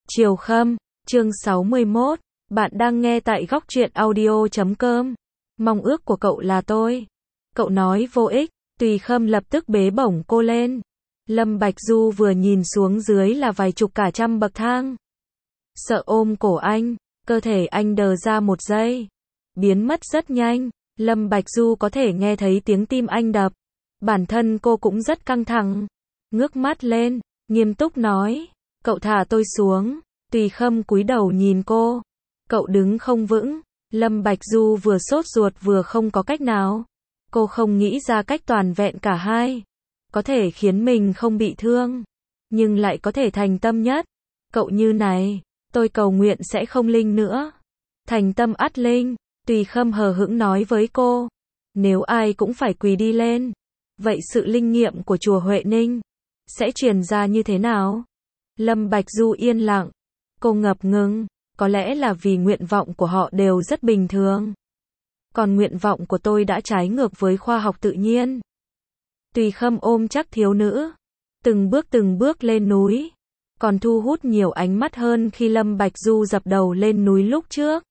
Chiều Khâm, chương 61, bạn đang nghe tại góc truyện audio.com. Mong ước của cậu là tôi. Cậu nói vô ích, Tùy Khâm lập tức bế bổng cô lên. Lâm Bạch Du vừa nhìn xuống dưới là vài chục cả trăm bậc thang. Sợ ôm cổ anh, cơ thể anh đờ ra một giây. Biến mất rất nhanh, Lâm Bạch Du có thể nghe thấy tiếng tim anh đập. Bản thân cô cũng rất căng thẳng. Ngước mắt lên, nghiêm túc nói, cậu thả tôi xuống. Tùy Khâm cúi đầu nhìn cô. Cậu đứng không vững. Lâm Bạch Du vừa sốt ruột vừa không có cách nào. Cô không nghĩ ra cách toàn vẹn cả hai. Có thể khiến mình không bị thương, nhưng lại có thể thành tâm nhất. Cậu như này, tôi cầu nguyện sẽ không linh nữa. Thành tâm ắt linh, Tùy Khâm hờ hững nói với cô. Nếu ai cũng phải quỳ đi lên, vậy sự linh nghiệm của chùa Huệ Ninh sẽ truyền ra như thế nào? Lâm Bạch Du yên lặng. Cô ngập ngừng, có lẽ là vì nguyện vọng của họ đều rất bình thường. Còn nguyện vọng của tôi đã trái ngược với khoa học tự nhiên. Tùy Khâm ôm chắc thiếu nữ, từng bước lên núi, còn thu hút nhiều ánh mắt hơn khi Lâm Bạch Du dập đầu lên núi lúc trước.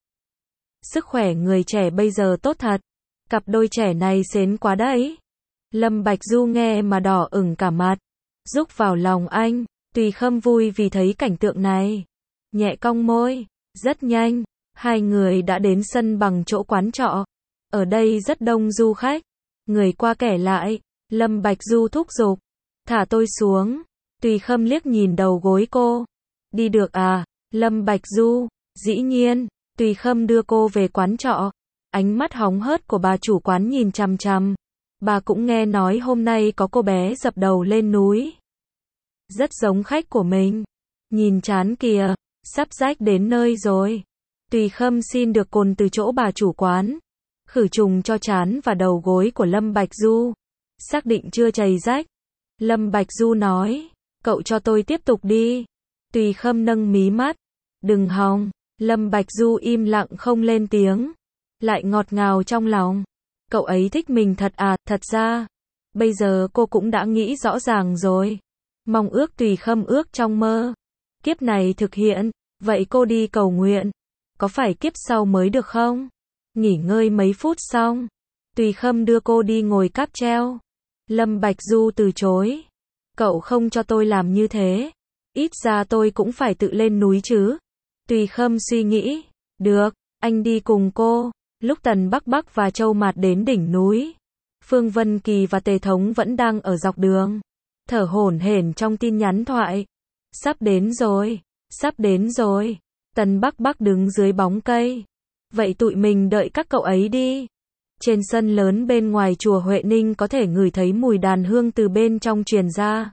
Sức khỏe người trẻ bây giờ tốt thật, cặp đôi trẻ này xến quá đấy. Lâm Bạch Du nghe mà đỏ ửng cả mặt, rúc vào lòng anh. Tùy Khâm vui vì thấy cảnh tượng này, nhẹ cong môi. Rất nhanh, hai người đã đến sân bằng chỗ quán trọ. Ở đây rất đông du khách, người qua kẻ lại. Lâm Bạch Du thúc giục, thả tôi xuống. Tùy Khâm liếc nhìn đầu gối cô. Đi được à? Lâm Bạch Du, dĩ nhiên. Tùy Khâm đưa cô về quán trọ. Ánh mắt hóng hớt của bà chủ quán nhìn chằm chằm. Bà cũng nghe nói hôm nay có cô bé dập đầu lên núi. Rất giống khách của mình. Nhìn trán kìa, sắp rách đến nơi rồi. Tùy Khâm xin được cồn từ chỗ bà chủ quán, khử trùng cho trán và đầu gối của Lâm Bạch Du. Xác định chưa chảy rách. Lâm Bạch Du nói, cậu cho tôi tiếp tục đi. Tùy Khâm nâng mí mắt. Đừng hòng. Lâm Bạch Du im lặng không lên tiếng. Lại ngọt ngào trong lòng. Cậu ấy thích mình thật à? Thật ra, bây giờ cô cũng đã nghĩ rõ ràng rồi. Mong ước Tùy Khâm ước trong mơ, kiếp này thực hiện. Vậy cô đi cầu nguyện, có phải kiếp sau mới được không? Nghỉ ngơi mấy phút xong, Tùy Khâm đưa cô đi ngồi cáp treo. Lâm Bạch Du từ chối. Cậu không cho tôi làm như thế, ít ra tôi cũng phải tự lên núi chứ. Tùy Khâm suy nghĩ. Được, anh đi cùng cô. Lúc Tần Bắc Bắc và Châu Mạt đến đỉnh núi, Phương Vân Kỳ và Tề Thống vẫn đang ở dọc đường, thở hổn hển trong tin nhắn thoại. Sắp đến rồi, sắp đến rồi. Tần Bắc Bắc đứng dưới bóng cây. Vậy tụi mình đợi các cậu ấy đi. Trên sân lớn bên ngoài chùa Huệ Ninh có thể ngửi thấy mùi đàn hương từ bên trong truyền ra.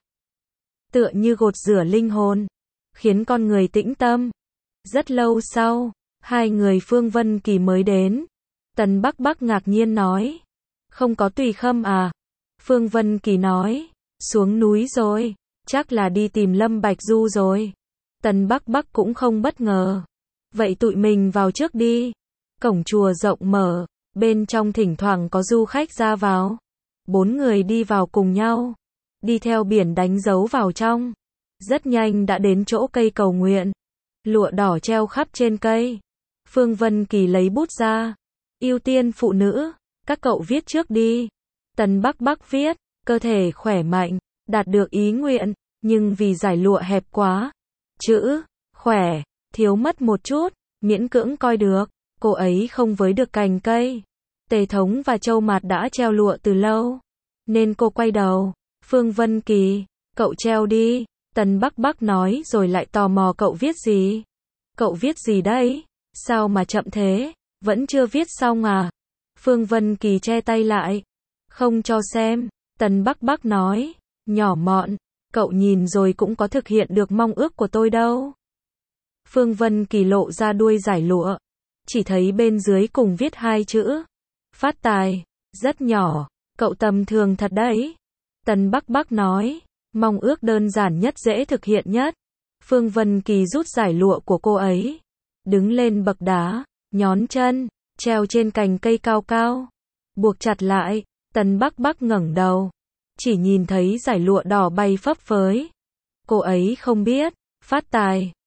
Tựa như gột rửa linh hồn, khiến con người tĩnh tâm. Rất lâu sau, hai người Phương Vân Kỳ mới đến. Tần Bắc Bắc ngạc nhiên nói, không có Tùy Khâm à? Phương Vân Kỳ nói, xuống núi rồi, chắc là đi tìm Lâm Bạch Du rồi. Tần Bắc Bắc cũng không bất ngờ. Vậy tụi mình vào trước đi. Cổng chùa rộng mở, bên trong thỉnh thoảng có du khách ra vào. Bốn người đi vào cùng nhau, đi theo biển đánh dấu vào trong. Rất nhanh đã đến chỗ cây cầu nguyện. Lụa đỏ treo khắp trên cây. Phương Vân Kỳ lấy bút ra. Ưu tiên phụ nữ, các cậu viết trước đi. Tần Bắc Bắc viết, cơ thể khỏe mạnh, đạt được ý nguyện, nhưng vì giải lụa hẹp quá, chữ khỏe thiếu mất một chút, miễn cưỡng coi được. Cô ấy không với được cành cây. Tề Thống và Châu Mạt đã treo lụa từ lâu, nên cô quay đầu. Phương Vân Kỳ, cậu treo đi. Tần Bắc Bắc nói rồi lại tò mò cậu viết gì. Cậu viết gì đấy? Sao mà chậm thế? Vẫn chưa viết xong à? Phương Vân Kỳ che tay lại. Không cho xem. Tần Bắc Bắc nói, nhỏ mọn, cậu nhìn rồi cũng có thực hiện được mong ước của tôi đâu. Phương Vân Kỳ lộ ra đuôi giải lụa. Chỉ thấy bên dưới cùng viết hai chữ. Phát tài. Rất nhỏ. Cậu tầm thường thật đấy. Tần Bắc Bắc nói, mong ước đơn giản nhất dễ thực hiện nhất. Phương Vân Kỳ rút giải lụa của cô ấy. Đứng lên bậc đá, nhón chân, treo trên cành cây cao cao. Buộc chặt lại. Tần Bắc Bắc ngẩng đầu. Chỉ nhìn thấy giải lụa đỏ bay phấp phới. Cô ấy không biết, phát tài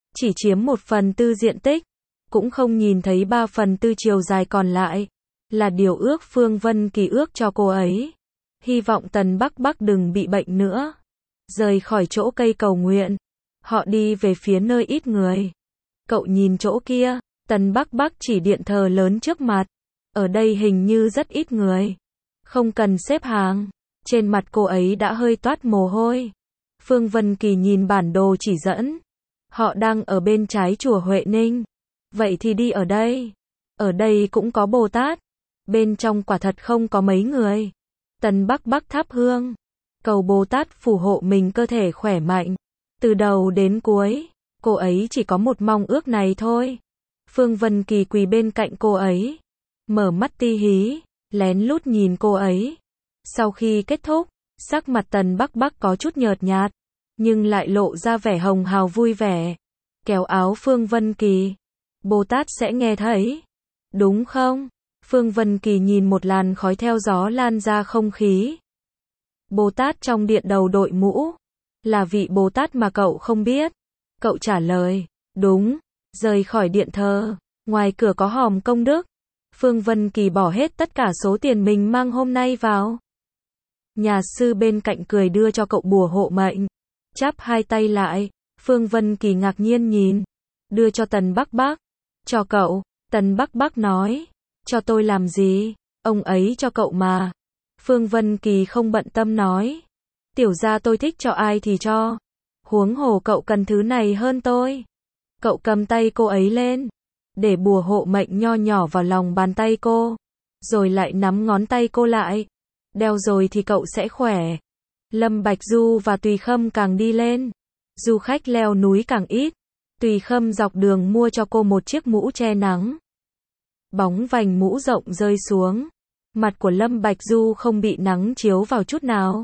chỉ chiếm 1/4 diện tích, cũng không nhìn thấy 3/4 chiều dài còn lại, là điều ước Phương Vân Kỳ ước cho cô ấy. Hy vọng Tần Bắc Bắc đừng bị bệnh nữa. Rời khỏi chỗ cây cầu nguyện, họ đi về phía nơi ít người. Cậu nhìn chỗ kia, Tần Bắc Bắc chỉ điện thờ lớn trước mặt. Ở đây hình như rất ít người. Không cần xếp hàng. Trên mặt cô ấy đã hơi toát mồ hôi. Phương Vân Kỳ nhìn bản đồ chỉ dẫn. Họ đang ở bên trái chùa Huệ Ninh. Vậy thì đi ở đây. Ở đây cũng có Bồ Tát. Bên trong quả thật không có mấy người. Tần Bắc Bắc thắp hương. Cầu Bồ Tát phù hộ mình cơ thể khỏe mạnh. Từ đầu đến cuối, cô ấy chỉ có một mong ước này thôi. Phương Vân Kỳ quỳ bên cạnh cô ấy. Mở mắt ti hí, lén lút nhìn cô ấy. Sau khi kết thúc, sắc mặt Tần Bắc Bắc có chút nhợt nhạt, nhưng lại lộ ra vẻ hồng hào vui vẻ. Kéo áo Phương Vân Kỳ. Bồ Tát sẽ nghe thấy. Đúng không? Phương Vân Kỳ nhìn một làn khói theo gió lan ra không khí. Bồ Tát trong điện đầu đội mũ. Là vị Bồ Tát mà cậu không biết. Cậu trả lời. Đúng. Rời khỏi điện thờ. Ngoài cửa có hòm công đức. Phương Vân Kỳ bỏ hết tất cả số tiền mình mang hôm nay vào. Nhà sư bên cạnh cười đưa cho cậu bùa hộ mệnh. Chắp hai tay lại. Phương Vân Kỳ ngạc nhiên nhìn. Đưa cho Tần Bắc Bắc. Cho cậu. Tần Bắc Bắc nói. Cho tôi làm gì? Ông ấy cho cậu mà. Phương Vân Kỳ không bận tâm nói. Tiểu gia tôi thích cho ai thì cho. Huống hồ cậu cần thứ này hơn tôi. Cậu cầm tay cô ấy lên. Để bùa hộ mệnh nho nhỏ vào lòng bàn tay cô. Rồi lại nắm ngón tay cô lại. Đeo rồi thì cậu sẽ khỏe. Lâm Bạch Du và Tùy Khâm càng đi lên. Du khách leo núi càng ít. Tùy Khâm dọc đường mua cho cô một chiếc mũ che nắng. Bóng vành mũ rộng rơi xuống. Mặt của Lâm Bạch Du không bị nắng chiếu vào chút nào.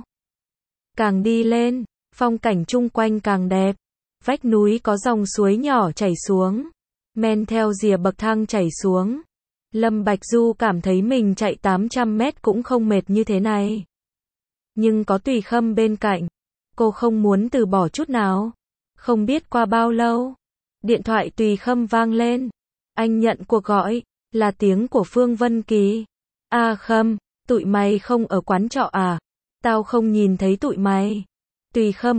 Càng đi lên, phong cảnh chung quanh càng đẹp. Vách núi có dòng suối nhỏ chảy xuống. Men theo rìa bậc thang chảy xuống. Lâm Bạch Du cảm thấy mình chạy 800 mét cũng không mệt như thế này. Nhưng có Tùy Khâm bên cạnh. Cô không muốn từ bỏ chút nào. Không biết qua bao lâu. Điện thoại Tùy Khâm vang lên. Anh nhận cuộc gọi. Là tiếng của Phương Vân Kỳ. A Khâm, tụi mày không ở quán trọ à? Tao không nhìn thấy tụi mày. Tùy Khâm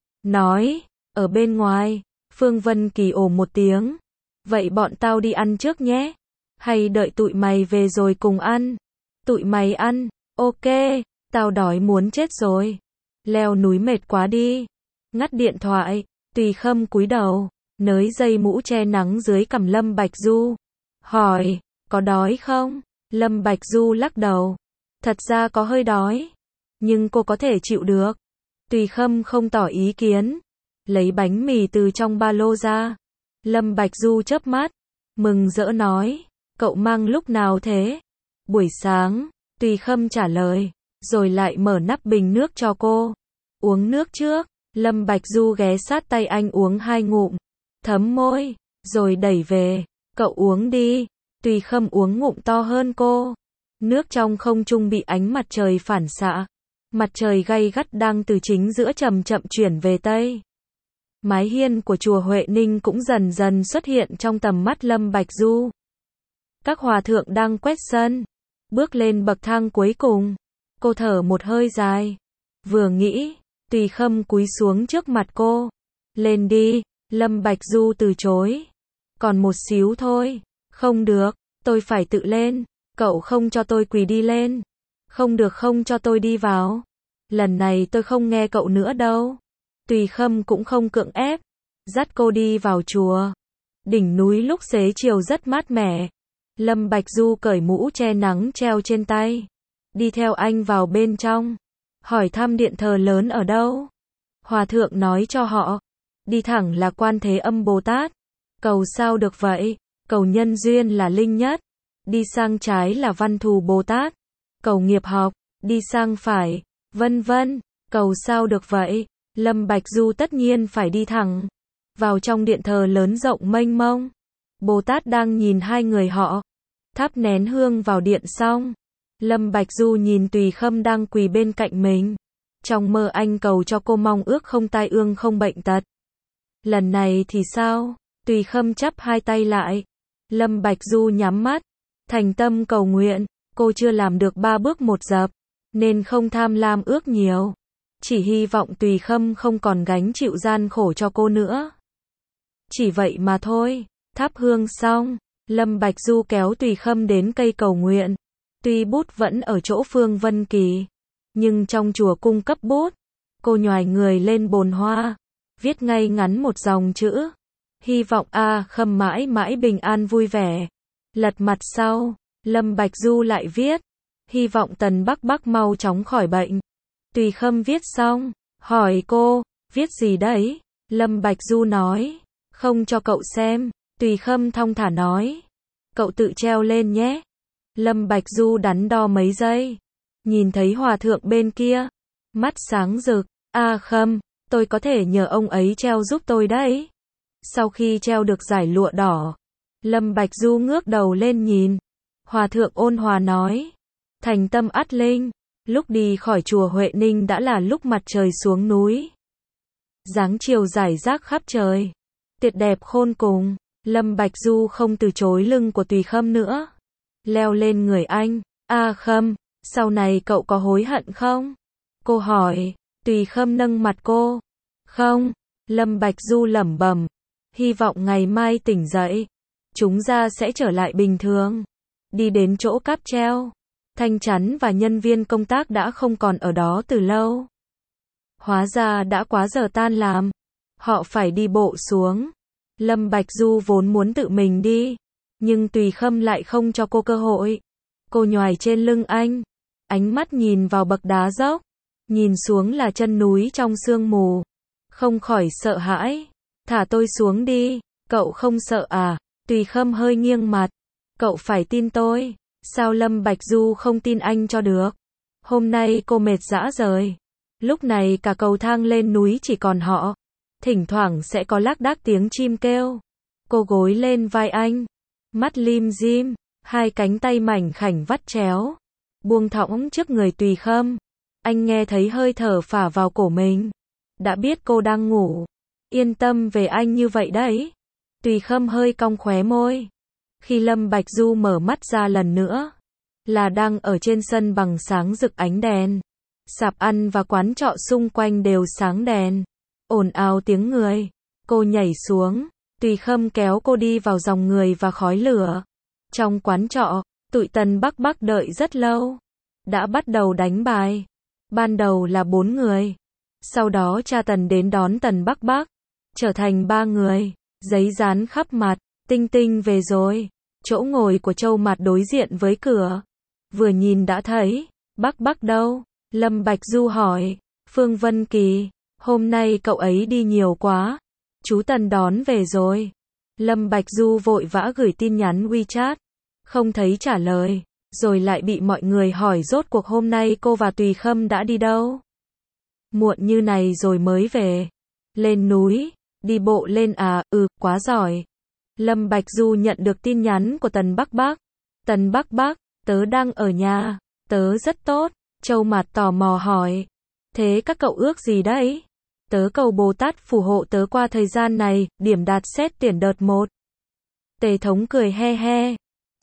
nói. Ở bên ngoài. Phương Vân Kỳ ồ một tiếng. Vậy bọn tao đi ăn trước nhé. Hay đợi tụi mày về rồi cùng ăn? Tụi mày ăn. Ok, tao đói muốn chết rồi. Leo núi mệt quá đi. Ngắt điện thoại. Tùy Khâm cúi đầu. Nới dây mũ che nắng dưới cằm Lâm Bạch Du. Hỏi, có đói không? Lâm Bạch Du lắc đầu. Thật ra có hơi đói. Nhưng cô có thể chịu được. Tùy Khâm không tỏ ý kiến. Lấy bánh mì từ trong ba lô ra. Lâm Bạch Du chớp mắt. Mừng rỡ nói. Cậu mang lúc nào thế? Buổi sáng. Tùy Khâm trả lời. Rồi lại mở nắp bình nước cho cô. Uống nước trước. Lâm Bạch Du ghé sát tay anh uống 2 ngụm. Thấm môi. Rồi đẩy về. Cậu uống đi. Tùy Khâm uống ngụm to hơn cô. Nước trong không trung bị ánh mặt trời phản xạ. Mặt trời gay gắt đang từ chính giữa chậm chậm chuyển về tây. Mái hiên của chùa Huệ Ninh cũng dần dần xuất hiện trong tầm mắt Lâm Bạch Du. Các hòa thượng đang quét sân. Bước lên bậc thang cuối cùng. Cô thở một hơi dài. Vừa nghĩ, Tùy Khâm cúi xuống trước mặt cô. Lên đi. Lâm Bạch Du từ chối. Còn một xíu thôi. Không được, tôi phải tự lên. Cậu không cho tôi quỳ đi lên. Không được, không cho tôi đi vào. Lần này tôi không nghe cậu nữa đâu. Tùy Khâm cũng không cưỡng ép. Dắt cô đi vào chùa. Đỉnh núi lúc xế chiều rất mát mẻ. Lâm Bạch Du cởi mũ che nắng treo trên tay. Đi theo anh vào bên trong. Hỏi thăm điện thờ lớn ở đâu. Hòa thượng nói cho họ. Đi thẳng là Quan Thế Âm Bồ Tát. Cầu sao được vậy? Cầu nhân duyên là Linh Nhất. Đi sang trái là Văn Thù Bồ Tát. Cầu nghiệp học. Đi sang phải. Vân vân. Cầu sao được vậy? Lâm Bạch Du tất nhiên phải đi thẳng. Vào trong điện thờ lớn rộng mênh mông. Bồ Tát đang nhìn hai người họ. Thắp nén hương vào điện xong. Lâm Bạch Du nhìn Tùy Khâm đang quỳ bên cạnh mình. Trong mơ anh cầu cho cô mong ước không tai ương không bệnh tật. Lần này thì sao? Tùy Khâm chắp hai tay lại. Lâm Bạch Du nhắm mắt, thành tâm cầu nguyện, cô chưa làm được 3 bước một dập, nên không tham lam ước nhiều. Chỉ hy vọng Tùy Khâm không còn gánh chịu gian khổ cho cô nữa. Chỉ vậy mà thôi. Thắp hương xong, Lâm Bạch Du kéo Tùy Khâm đến cây cầu nguyện. Tuy bút vẫn ở chỗ Phương Vân Kỳ, nhưng trong chùa cung cấp bút, cô nhoài người lên bồn hoa, viết ngay ngắn một dòng chữ. Hy vọng A Khâm mãi mãi bình an vui vẻ. Lật mặt sau, Lâm Bạch Du lại viết, hy vọng Tần Bắc Bắc mau chóng khỏi bệnh. Tùy Khâm viết xong, hỏi cô, viết gì đấy? Lâm Bạch Du nói, không cho cậu xem. Tùy Khâm thong thả nói, cậu tự treo lên nhé. Lâm Bạch Du đắn đo mấy giây, nhìn thấy hòa thượng bên kia, mắt sáng rực, A Khâm, tôi có thể nhờ ông ấy treo giúp tôi đấy. Sau khi treo được dải lụa đỏ, Lâm Bạch Du ngước đầu lên nhìn, hòa thượng ôn hòa nói, thành tâm ắt linh. Lúc đi khỏi chùa Huệ Ninh đã là lúc mặt trời xuống núi, dáng chiều rải rác khắp trời, tuyệt đẹp khôn cùng. Lâm Bạch Du không từ chối lưng của Tùy Khâm nữa, leo lên người anh. A Khâm, sau này cậu có hối hận không? Cô hỏi. Tùy Khâm nâng mặt cô. Không. Lâm Bạch Du lẩm bẩm, hy vọng ngày mai tỉnh dậy, chúng ta sẽ trở lại bình thường. Đi đến chỗ cáp treo, Thanh Chắn và nhân viên công tác đã không còn ở đó từ lâu. Hóa ra đã quá giờ tan làm, họ phải đi bộ xuống. Lâm Bạch Du vốn muốn tự mình đi, nhưng Tùy Khâm lại không cho cô cơ hội. Cô nhoài trên lưng anh, ánh mắt nhìn vào bậc đá dốc, nhìn xuống là chân núi trong sương mù, không khỏi sợ hãi. Thả tôi xuống đi, cậu không sợ à? Tùy Khâm hơi nghiêng mặt, cậu phải tin tôi. Sao Lâm Bạch Du không tin anh cho được? Hôm nay cô mệt rã rời. Lúc này cả cầu thang lên núi chỉ còn họ, thỉnh thoảng sẽ có lác đác tiếng chim kêu. Cô gối lên vai anh, mắt lim dim, hai cánh tay mảnh khảnh vắt chéo, buông thõng trước người Tùy Khâm. Anh nghe thấy hơi thở phả vào cổ mình, đã biết cô đang ngủ. Yên tâm về anh như vậy đấy. Tùy Khâm hơi cong khóe môi. Khi Lâm Bạch Du mở mắt ra lần nữa, là đang ở trên sân bằng sáng rực ánh đèn. Sạp ăn và quán trọ xung quanh đều sáng đèn, ồn ào tiếng người. Cô nhảy xuống, Tùy Khâm kéo cô đi vào dòng người và khói lửa. Trong quán trọ, tụi Tần Bắc Bắc đợi rất lâu, đã bắt đầu đánh bài. Ban đầu là 4 người, sau đó cha Tần đến đón Tần Bắc Bắc, trở thành 3 người. Giấy dán khắp mặt. Tinh Tinh về rồi. Chỗ ngồi của Châu Mặt đối diện với cửa, vừa nhìn đã thấy. Bắc Bắc đâu? Lâm Bạch Du hỏi. Phương Vân Kỳ, hôm nay cậu ấy đi nhiều quá, chú Tần đón về rồi. Lâm Bạch Du vội vã gửi tin nhắn WeChat, không thấy trả lời, rồi lại bị mọi người hỏi rốt cuộc hôm nay cô và Tùy Khâm đã đi đâu. Muộn như này rồi mới về. Lên núi, đi bộ lên à? Quá giỏi. Lâm Bạch Du nhận được tin nhắn của Tần Bắc Bắc. Tần Bắc Bắc, tớ đang ở nhà, tớ rất tốt. Châu Mặt tò mò hỏi, thế các cậu ước gì đấy? Tớ cầu Bồ Tát phù hộ tớ qua thời gian này, điểm đạt xét tuyển đợt 1. Tề Thống cười he he,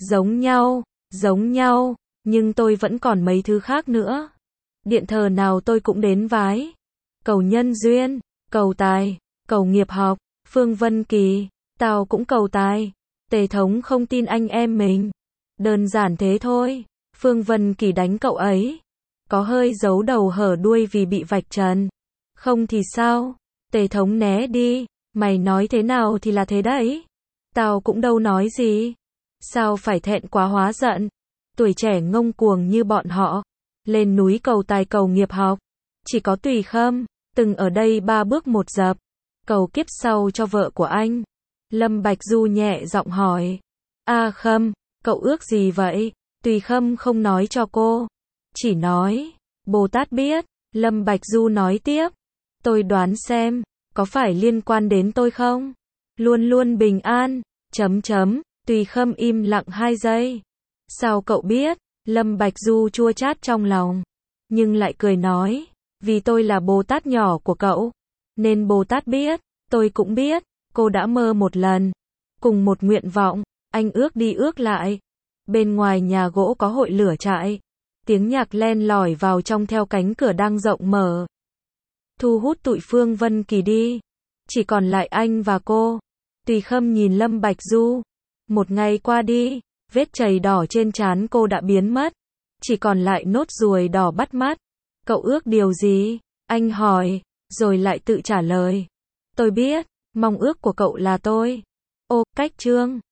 giống nhau, nhưng tôi vẫn còn mấy thứ khác nữa. Điện thờ nào tôi cũng đến vái. Cầu nhân duyên, cầu tài, cầu nghiệp học. Phương Vân Kỳ, tao cũng cầu tài. Tề Thống không tin anh em mình. Đơn giản thế thôi. Phương Vân Kỳ đánh cậu ấy, có hơi giấu đầu hở đuôi vì bị vạch trần. Không thì sao? Tề Thống né đi. Mày nói thế nào thì là thế đấy. Tao cũng đâu nói gì. Sao phải thẹn quá hóa giận? Tuổi trẻ ngông cuồng như bọn họ, lên núi cầu tài cầu nghiệp học. Chỉ có Tùy Khâm, từng ở đây 3 bước một dập, cầu kiếp sau cho vợ của anh. Lâm Bạch Du nhẹ giọng hỏi. A Khâm, cậu ước gì vậy? Tùy Khâm không nói cho cô, chỉ nói, Bồ Tát biết. Lâm Bạch Du nói tiếp, tôi đoán xem, có phải liên quan đến tôi không? Luôn luôn bình an, ... Tùy Khâm im lặng 2 giây. Sao cậu biết? Lâm Bạch Du chua chát trong lòng, nhưng lại cười nói, vì tôi là Bồ Tát nhỏ của cậu, nên Bồ Tát biết. Tôi cũng biết, cô đã mơ một lần. Cùng một nguyện vọng, anh ước đi ước lại. Bên ngoài nhà gỗ có hội lửa trại. Tiếng nhạc len lỏi vào trong theo cánh cửa đang rộng mở. Thu hút tụi Phương Vân Kỳ đi. Chỉ còn lại anh và cô. Tùy Khâm nhìn Lâm Bạch Du. Một ngày qua đi, vết chày đỏ trên trán cô đã biến mất. Chỉ còn lại nốt ruồi đỏ bắt mắt. Cậu ước điều gì? Anh hỏi, rồi lại tự trả lời. Tôi biết, mong ước của cậu là tôi. Ô, cách chương.